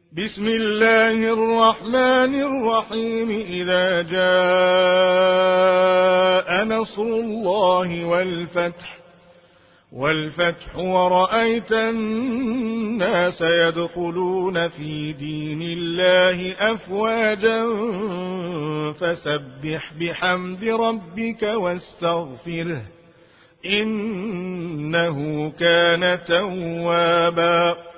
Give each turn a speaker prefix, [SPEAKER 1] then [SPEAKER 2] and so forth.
[SPEAKER 1] بسم الله الرحمن الرحيم. إذا جاء نصر الله والفتح ورأيت الناس يدخلون في دين الله أفواجا فسبح بحمد ربك واستغفره إنه كان توابا.